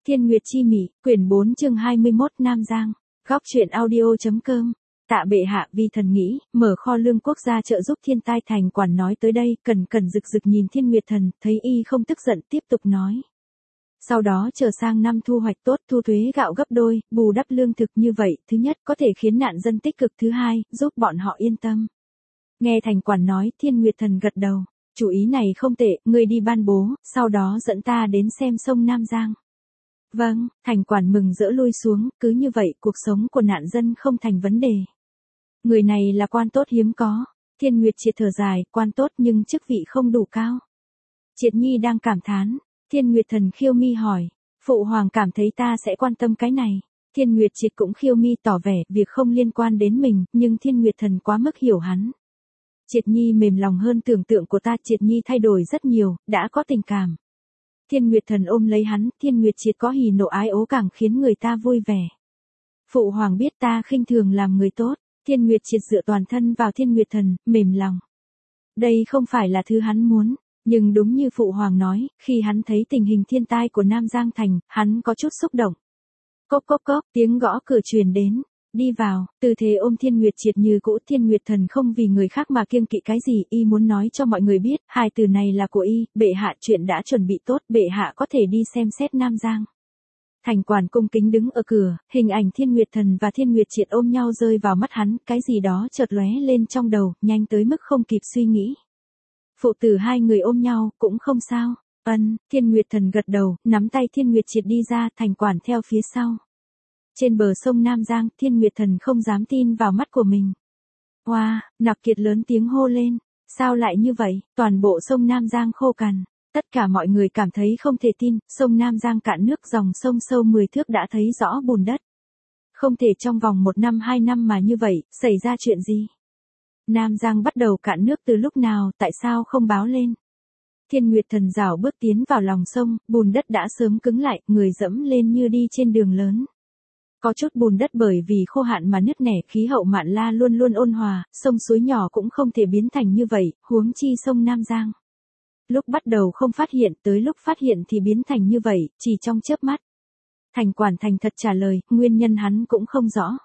Thiên Nguyệt Chi Mị, quyển 4 chương 21 Nam Giang, góc truyện audio.com. Tạ bệ hạ, vì thần nghĩ, mở kho lương quốc gia trợ giúp thiên tai. Thành quản nói tới đây, cần rực rực nhìn Thiên Nguyệt Thần, thấy y không tức giận, tiếp tục nói. Sau đó chờ sang năm thu hoạch tốt, thu thuế gạo gấp đôi, bù đắp lương thực, như vậy, thứ nhất có thể khiến nạn dân tích cực, thứ hai, giúp bọn họ yên tâm. Nghe thành quản nói, Thiên Nguyệt Thần gật đầu, chủ ý này không tệ, ngươi đi ban bố, sau đó dẫn ta đến xem sông Nam Giang. Vâng, thành quản mừng rỡ lui xuống, cứ như vậy cuộc sống của nạn dân không thành vấn đề. Người này là quan tốt hiếm có. Thiên Nguyệt Triệt thở dài, quan tốt nhưng chức vị không đủ cao. Triệt Nhi đang cảm thán. Thiên Nguyệt Thần khiêu mi hỏi, phụ hoàng cảm thấy ta sẽ quan tâm cái này. Thiên Nguyệt Triệt cũng khiêu mi tỏ vẻ việc không liên quan đến mình, nhưng Thiên Nguyệt Thần quá mức hiểu hắn. Triệt Nhi mềm lòng hơn tưởng tượng của ta. Triệt Nhi thay đổi rất nhiều, đã có tình cảm. Thiên Nguyệt Thần ôm lấy hắn, Thiên Nguyệt Triệt có hỉ nộ ái ố càng khiến người ta vui vẻ. Phụ hoàng biết ta khinh thường làm người tốt. Thiên Nguyệt Triệt dựa toàn thân vào Thiên Nguyệt Thần, mềm lòng. Đây không phải là thứ hắn muốn, nhưng đúng như phụ hoàng nói, khi hắn thấy tình hình thiên tai của Nam Giang Thành, hắn có chút xúc động. Cốc cốc cốc, tiếng gõ cửa truyền đến. Đi vào, tư thế ôm Thiên Nguyệt Triệt như cũ. Thiên Nguyệt Thần không vì người khác mà kiêng kỵ cái gì, y muốn nói cho mọi người biết, hai từ này là của y. Bệ hạ, chuyện đã chuẩn bị tốt, bệ hạ có thể đi xem xét Nam Giang. Thành quản cung kính đứng ở cửa, hình ảnh Thiên Nguyệt Thần và Thiên Nguyệt Triệt ôm nhau rơi vào mắt hắn, cái gì đó chợt lóe lên trong đầu, nhanh tới mức không kịp suy nghĩ. Phụ tử hai người ôm nhau, cũng không sao. Thiên Nguyệt Thần gật đầu, nắm tay Thiên Nguyệt Triệt đi ra, thành quản theo phía sau. Trên bờ sông Nam Giang, Thiên Nguyệt Thần không dám tin vào mắt của mình. Wow, Nặc Kiệt lớn tiếng hô lên, sao lại như vậy, toàn bộ sông Nam Giang khô cằn. Tất cả mọi người cảm thấy không thể tin, sông Nam Giang cạn nước, dòng sông sâu 10 thước đã thấy rõ bùn đất. Không thể trong vòng 1 năm 2 năm mà như vậy, xảy ra chuyện gì? Nam Giang bắt đầu cạn nước từ lúc nào, tại sao không báo lên? Thiên Nguyệt Thần rảo bước tiến vào lòng sông, bùn đất đã sớm cứng lại, người dẫm lên như đi trên đường lớn. Có chút bùn đất bởi vì khô hạn mà nứt nẻ, khí hậu Mạn La luôn luôn ôn hòa, sông suối nhỏ cũng không thể biến thành như vậy, huống chi sông Nam Giang. Lúc bắt đầu không phát hiện, tới lúc phát hiện thì biến thành như vậy, chỉ trong chớp mắt. Thành quản thành thật trả lời, nguyên nhân hắn cũng không rõ.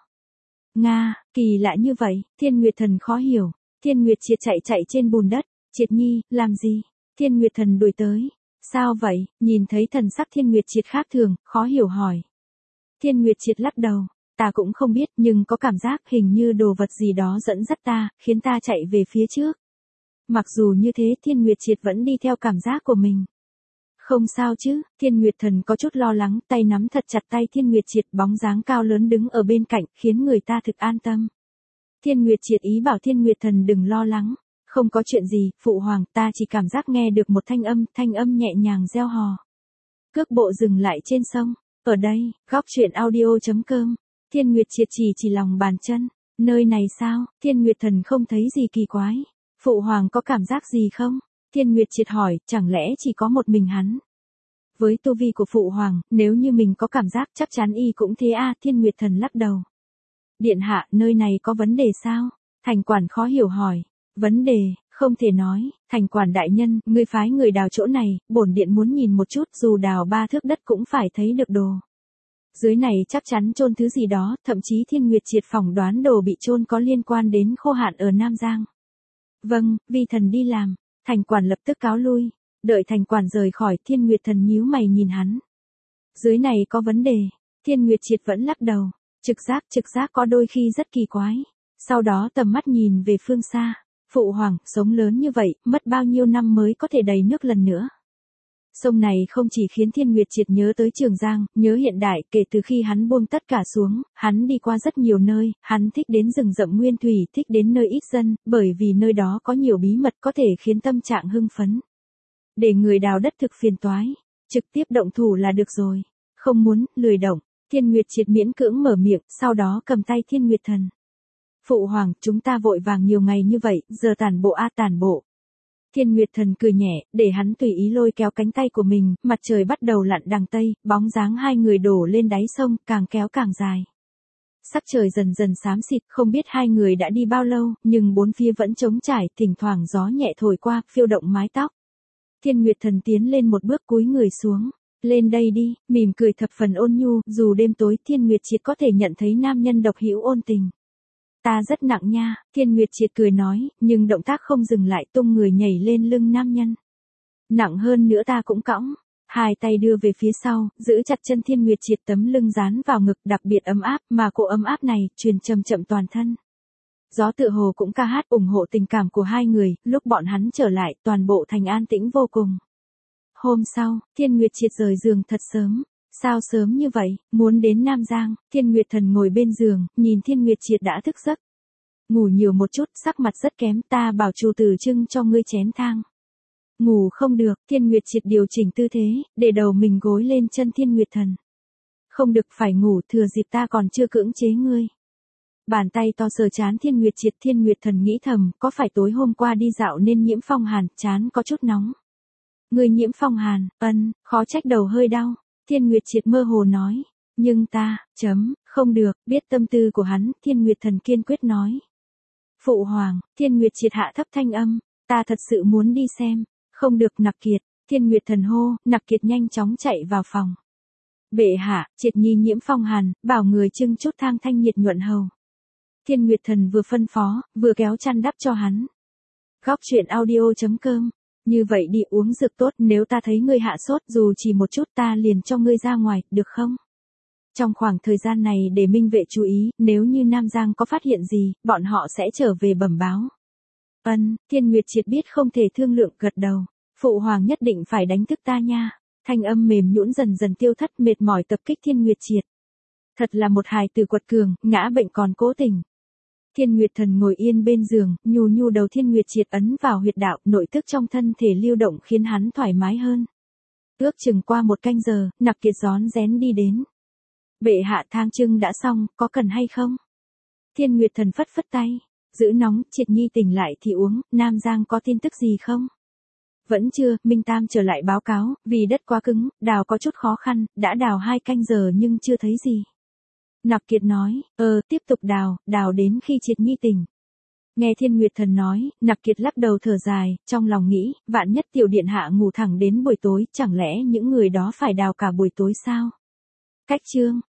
Nga, kỳ lạ như vậy, Thiên Nguyệt Thần khó hiểu. Thiên Nguyệt Triệt chạy trên bùn đất. Triệt Nhi, làm gì? Thiên Nguyệt Thần đuổi tới. Sao vậy? Nhìn thấy thần sắc Thiên Nguyệt Triệt khác thường, khó hiểu hỏi. Thiên Nguyệt Triệt lắc đầu. Ta cũng không biết, nhưng có cảm giác hình như đồ vật gì đó dẫn dắt ta, khiến ta chạy về phía trước. Mặc dù như thế, Thiên Nguyệt Triệt vẫn đi theo cảm giác của mình. Không sao chứ? Thiên Nguyệt Thần có chút lo lắng, tay nắm thật chặt tay Thiên Nguyệt Triệt, bóng dáng cao lớn đứng ở bên cạnh, khiến người ta thực an tâm. Thiên Nguyệt Triệt ý bảo Thiên Nguyệt Thần đừng lo lắng. Không có chuyện gì, phụ hoàng, ta chỉ cảm giác nghe được một thanh âm nhẹ nhàng reo hò. Cước bộ dừng lại trên sông. Ở đây, góc truyện audio.com. Thiên Nguyệt Triệt chỉ lòng bàn chân. Nơi này sao? Thiên Nguyệt Thần không thấy gì kỳ quái. Phụ hoàng có cảm giác gì không? Thiên Nguyệt Triệt hỏi, chẳng lẽ chỉ có một mình hắn? Với tu vi của phụ hoàng, nếu như mình có cảm giác chắc chắn y cũng thế a. Thiên Nguyệt Thần lắc đầu. Điện hạ, nơi này có vấn đề sao? Thành quản khó hiểu hỏi. Vấn đề, không thể nói. Thành quản đại nhân, ngươi phái người đào chỗ này, bổn điện muốn nhìn một chút, dù đào 3 thước đất cũng phải thấy được đồ. Dưới này chắc chắn chôn thứ gì đó, thậm chí Thiên Nguyệt Triệt phỏng đoán đồ bị chôn có liên quan đến khô hạn ở Nam Giang. Vâng, vi thần đi làm. Thành quản lập tức cáo lui. Đợi thành quản rời khỏi, Thiên Nguyệt Thần nhíu mày nhìn hắn. Dưới này có vấn đề. Thiên Nguyệt Triệt vẫn lắc đầu. Trực giác có đôi khi rất kỳ quái. Sau đó tầm mắt nhìn về phương xa. Phụ hoàng, sống lớn như vậy, mất bao nhiêu năm mới có thể đầy nước lần nữa. Sông này không chỉ khiến Thiên Nguyệt Triệt nhớ tới Trường Giang, nhớ hiện đại, kể từ khi hắn buông tất cả xuống, hắn đi qua rất nhiều nơi, hắn thích đến rừng rậm nguyên thủy, thích đến nơi ít dân, bởi vì nơi đó có nhiều bí mật có thể khiến tâm trạng hưng phấn. Để người đào đất thực phiền toái, trực tiếp động thủ là được rồi. Không muốn, lười động. Thiên Nguyệt Triệt miễn cưỡng mở miệng, sau đó cầm tay Thiên Nguyệt Thần. Phụ hoàng, chúng ta vội vàng nhiều ngày như vậy, giờ tản bộ tản bộ. Thiên Nguyệt Thần cười nhẹ, để hắn tùy ý lôi kéo cánh tay của mình, mặt trời bắt đầu lặn đằng tây, bóng dáng hai người đổ lên đáy sông, càng kéo càng dài. Sắc trời dần dần xám xịt, không biết hai người đã đi bao lâu, nhưng bốn phía vẫn trống trải, thỉnh thoảng gió nhẹ thổi qua, phiêu động mái tóc. Thiên Nguyệt Thần tiến lên một bước cúi người xuống. Lên đây đi, mỉm cười thập phần ôn nhu, dù đêm tối Thiên Nguyệt Triệt có thể nhận thấy nam nhân độc hữu ôn tình. Ta rất nặng nha, Thiên Nguyệt Triệt cười nói, nhưng động tác không dừng lại, tung người nhảy lên lưng nam nhân. Nặng hơn nữa ta cũng cõng. Hai tay đưa về phía sau, giữ chặt chân Thiên Nguyệt Triệt, tấm lưng dán vào ngực, đặc biệt ấm áp, mà cỗ ấm áp này truyền chậm chậm toàn thân. Gió tựa hồ cũng ca hát ủng hộ tình cảm của hai người, lúc bọn hắn trở lại, toàn bộ thành an tĩnh vô cùng. Hôm sau, Thiên Nguyệt Triệt rời giường thật sớm. Sao sớm như vậy, muốn đến Nam Giang? Thiên Nguyệt Thần ngồi bên giường, nhìn Thiên Nguyệt Triệt đã thức giấc. Ngủ nhiều một chút, sắc mặt rất kém, ta bảo chủ tử trưng cho ngươi chén thang. Ngủ không được, Thiên Nguyệt Triệt điều chỉnh tư thế, để đầu mình gối lên chân Thiên Nguyệt Thần. Không được, phải ngủ, thừa dịp ta còn chưa cưỡng chế ngươi. Bàn tay to sờ trán Thiên Nguyệt Triệt, Thiên Nguyệt Thần nghĩ thầm, có phải tối hôm qua đi dạo nên nhiễm phong hàn, trán có chút nóng. Ngươi nhiễm phong hàn, khó trách đầu hơi đau. Thiên Nguyệt Triệt mơ hồ nói, nhưng ta, không được, biết tâm tư của hắn, Thiên Nguyệt Thần kiên quyết nói. Phụ hoàng, Thiên Nguyệt Triệt hạ thấp thanh âm, ta thật sự muốn đi xem, không được. Nặc Kiệt, Thiên Nguyệt Thần hô, Nặc Kiệt nhanh chóng chạy vào phòng. Bệ hạ, Triệt nhi nhiễm phong hàn, bảo người trưng chút thang thanh nhiệt nhuận hầu. Thiên Nguyệt Thần vừa phân phó, vừa kéo chăn đắp cho hắn. Góc truyện audio.com. Như vậy đi, uống dược tốt, nếu ta thấy ngươi hạ sốt dù chỉ một chút ta liền cho ngươi ra ngoài, được không? Trong khoảng thời gian này để Minh Vệ chú ý, nếu như Nam Giang có phát hiện gì, bọn họ sẽ trở về bẩm báo. Thiên Nguyệt Triệt biết không thể thương lượng, gật đầu. Phụ hoàng nhất định phải đánh thức ta nha. Thanh âm mềm nhũn dần dần tiêu thất, mệt mỏi tập kích Thiên Nguyệt Triệt. Thật là một hài tử quật cường, ngã bệnh còn cố tình. Thiên Nguyệt Thần ngồi yên bên giường, nhu nhu đầu Thiên Nguyệt Triệt ấn vào huyệt đạo, nội tức trong thân thể lưu động khiến hắn thoải mái hơn. Ước chừng qua một canh giờ, Nặc Kiệt rón rén đi đến. Bệ hạ, thang trưng đã xong, có cần hay không? Thiên Nguyệt Thần phất phất tay. Giữ nóng, Triệt nhi tỉnh lại thì uống, Nam Giang có tin tức gì không? Vẫn chưa, Minh Tam trở lại báo cáo, vì đất quá cứng, đào có chút khó khăn, đã đào 2 canh giờ nhưng chưa thấy gì. Nặc Kiệt nói, tiếp tục đào đến khi Triệt nhi tỉnh. Nghe Thiên Nguyệt Thần nói, Nặc Kiệt lắc đầu thở dài, trong lòng nghĩ, vạn nhất tiểu điện hạ ngủ thẳng đến buổi tối, chẳng lẽ những người đó phải đào cả buổi tối sao? Cách chương.